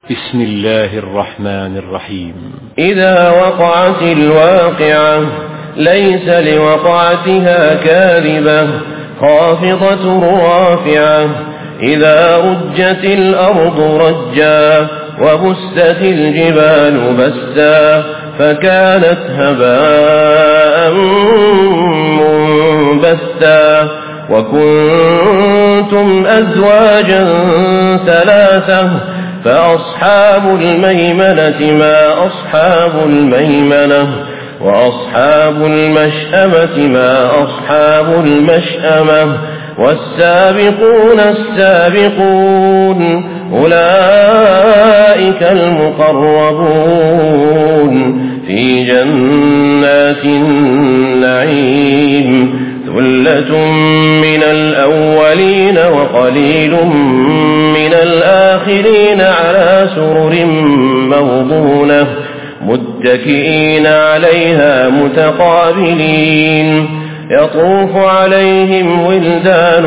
بسم الله الرحمن الرحيم. إذا وقعت الواقعة ليس لوقعتها كاذبة خافضة رافعة إذا رجت الأرض رجا وبست الجبال بسا فكانت هباء منبثا وكنتم أزواجا ثلاثة فأصحاب الميمنة ما أصحاب الميمنة وأصحاب المشأمة ما أصحاب المشأمة والسابقون السابقون أولئك المقربون في جنات النعيم ثلة من الأولين وقليل من الآخرين على سرر موضونة متكئين عليها متقابلين يطوف عليهم ولدان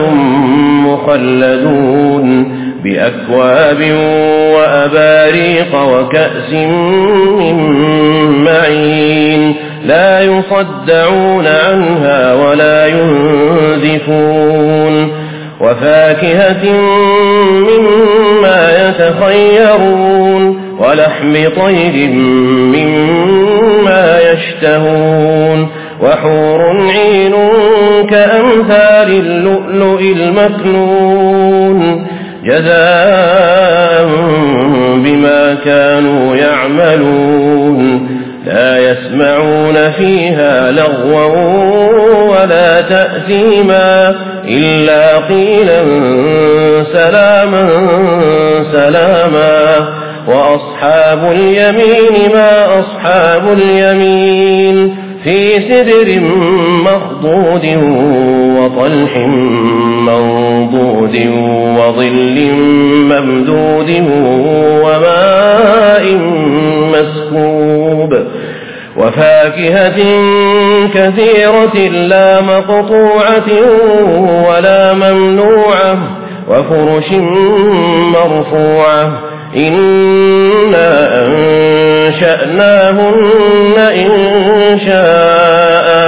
مخلدون بأكواب وأباريق وكأس من معين لا يصدعون عنها ولا ينزفون وفاكهة مما يتخيرون ولحم طير مما يشتهون وحور عين كأمثال اللؤلؤ المكنون جزاء بما كانوا يعملون لا يسمعون فيها لغوا ولا تأثيما إلا قيلا سلاما سلاما وأصحاب اليمين ما أصحاب اليمين في سدر مخضود وطلح منضود وظل ممدود وماء مسكوب وفاكهة كثيرة لا مقطوعة ولا ممنوعة وفرش مرفوعة إنا أنشأناهن إنشاء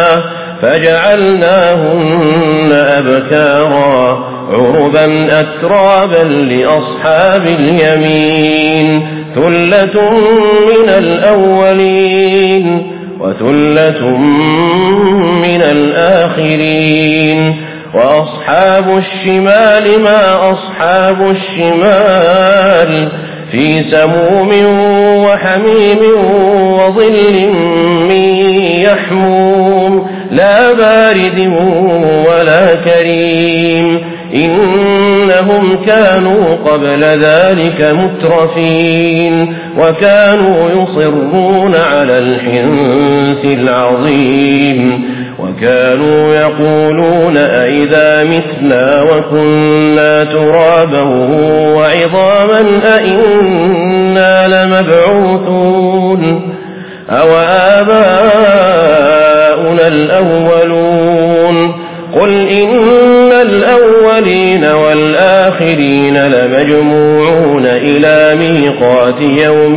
فجعلناهن أبكارا عربا أترابا لأصحاب اليمين ثلة من الأولين وثلة من الآخرين وأصحاب الشمال ما أصحاب الشمال في سموم وحميم وظل من يحموم لا بارد ولا كريم إنهم كانوا قبل ذلك مترفين وكانوا يصرون على الحنث العظيم وكانوا يقولون أئذا متنا وكنا ترابا وعظاما أئنا لمبعوثون أو آباؤنا الأولون قل إن الأولين والآخرين لمجموعون إلى ميقات يوم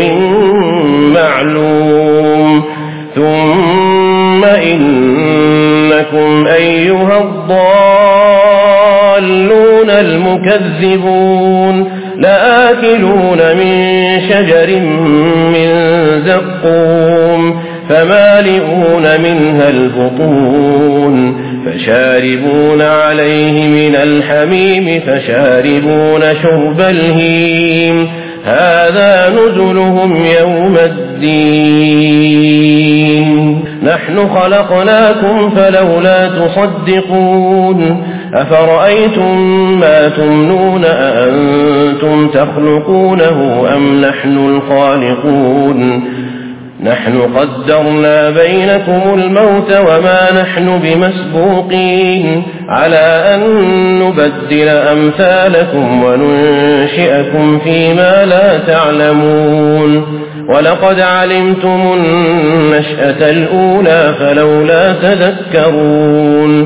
معلوم ثم إنكم أيها الضالون المكذبون لآكلون من شجر من زقوم فمالئون منها البطون فشاربون عليه من الحميم فشاربون شرب الهيم هذا نزلهم يوم الدين نحن خلقناكم فلولا تصدقون أفرأيتم ما تمنون أأنتم تخلقونه أم نحن الخالقون نحن قدرنا بينكم الموت وما نحن بمسبوقين على أن نبدل أمثالكم وننشئكم فيما لا تعلمون ولقد علمتم النشأة الأولى فلولا تذكرون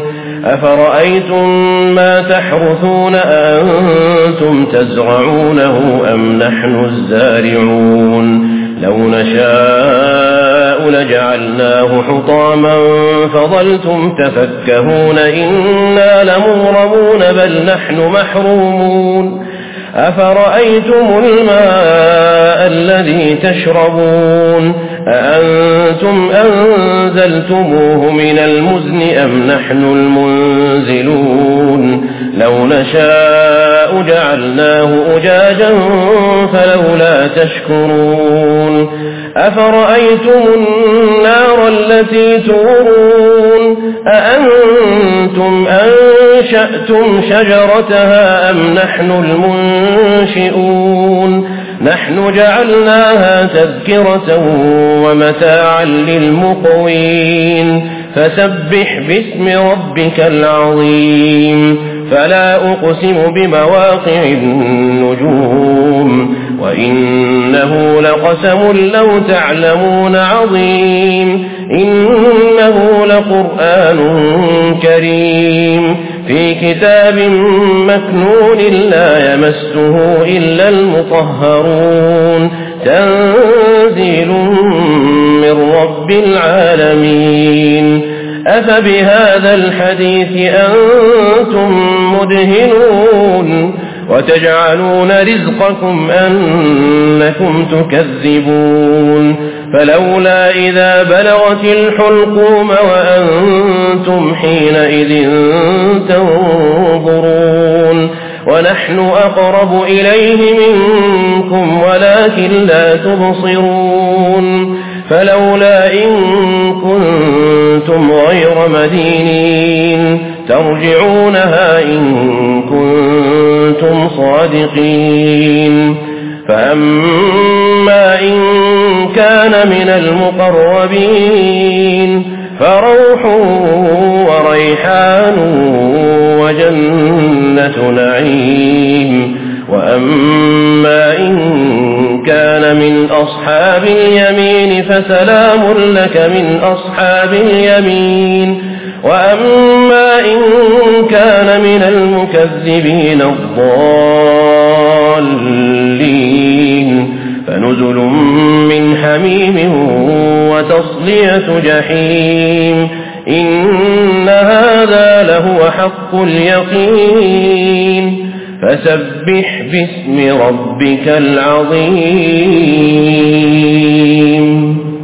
أفرأيتم ما تحرثون أأنتم تزرعونه أم نحن الزارعون لو نشاء لجعلناه حطاما فظلتم تفكهون إنا لمغرمون بل نحن محرومون أفرأيتم الماء الذي تشربون أأنتم أنزلتموه من المزن أم نحن المنزلون لو نشاء جعلناه أجاجا فلولا تشكرون أفرأيتم النار التي تورون أأنتم أنشأتم شجرتها أم نحن المنشئون نحن جعلناها تذكرة ومتاعا للمقوين فسبح باسم ربك العظيم فلا أقسم بمواقع النجوم وإنه لقسم لو تعلمون عظيم إنه لقرآن كريم في كتاب مكنون لا يمسه إلا المطهرون تنزيل من رب العالمين أفبهذا الحديث أنتم مدهنون وتجعلون رزقكم أنكم تكذبون فلولا إذا بلغت الحلقوم وأنتم حينئذ تنظرون ونحن أقرب إليه منكم ولكن لا تبصرون فلولا إن كنتم غير مدينين ترجعونها إن كنتم صادقين فأما إن كان من المقربين فروح وريحان وجنة نعيم وأما إن كان من أصحاب اليمين فسلام لك من أصحاب اليمين وأما إن كان من المكذبين الضالين فنزل من حميم وتصلية جحيم إن هذا لهو حق اليقين فسبح باسم ربك العظيم